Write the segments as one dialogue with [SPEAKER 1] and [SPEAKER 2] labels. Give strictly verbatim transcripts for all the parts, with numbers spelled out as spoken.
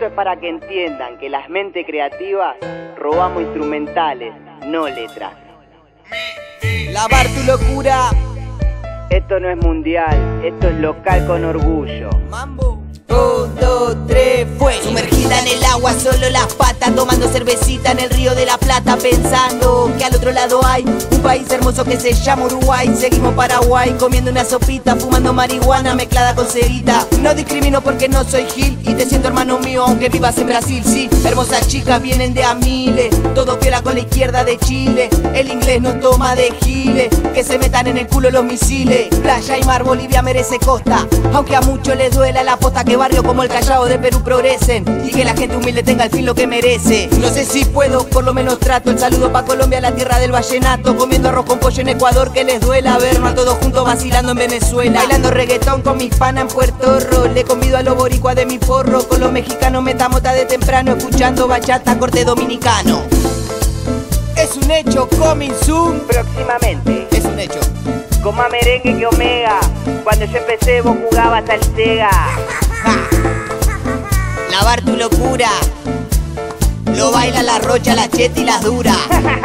[SPEAKER 1] Esto es para que entiendan que las mentes creativas robamos instrumentales, no letras.
[SPEAKER 2] Lavar tu locura.
[SPEAKER 1] Esto no es mundial, esto es local con orgullo.
[SPEAKER 2] Mambo. Un, dos, tres, fue. Sumergida en el agua, solo las patas, tomando cervecita en el río de la Plata, pensando que al otro lado hay un país hermoso que se llama Uruguay. Seguimos Paraguay, comiendo una sopita, fumando marihuana mezclada con cerita. No discrimino porque no soy gil y te siento hermano mío aunque vivas en Brasil. Sí, hermosas chicas vienen de a miles, todo piola con la izquierda de Chile. El inglés no toma de giles, que se metan en el culo los misiles. Playa y mar, Bolivia merece costa, aunque a muchos les duela la posta que barrio como el Callao de Perú progresen y que la gente humilde tenga al fin lo que merece. No sé si puedo, por lo menos trato. El saludo pa' Colombia, la tierra del vallenato, comiendo arroz con pollo en Ecuador, que les duela vernos a todos juntos vacilando en Venezuela, bailando reggaetón con mis panas en Puerto Rico. Le convido a los boricuas de mi porro, con los mexicanos metamos de temprano, escuchando bachata corte dominicano. Es un hecho, coming soon.
[SPEAKER 1] Próximamente.
[SPEAKER 2] Es un hecho.
[SPEAKER 1] Con más merengue que Omega. Cuando yo empecé vos jugabas al Sega.
[SPEAKER 2] Ja. Lavar tu locura. Lo baila la Rocha, la Cheta y las duras.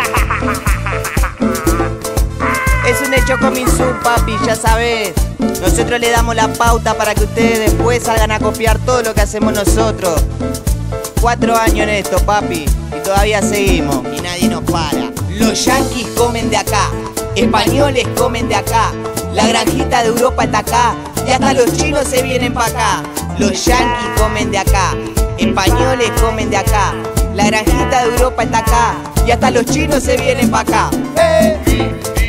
[SPEAKER 2] Es un hecho coming soon, papi, ya sabes. Nosotros le damos la pauta para que ustedes después salgan a copiar todo lo que hacemos nosotros. Cuatro años en esto, papi, y todavía seguimos y nadie nos para. Los yanquis comen de acá, españoles comen de acá, la granjita de Europa está acá y hasta los chinos se vienen pa' acá. Los yanquis comen de acá, españoles comen de acá, la granjita de Europa está acá y hasta los chinos se vienen pa' acá. ¡Eh!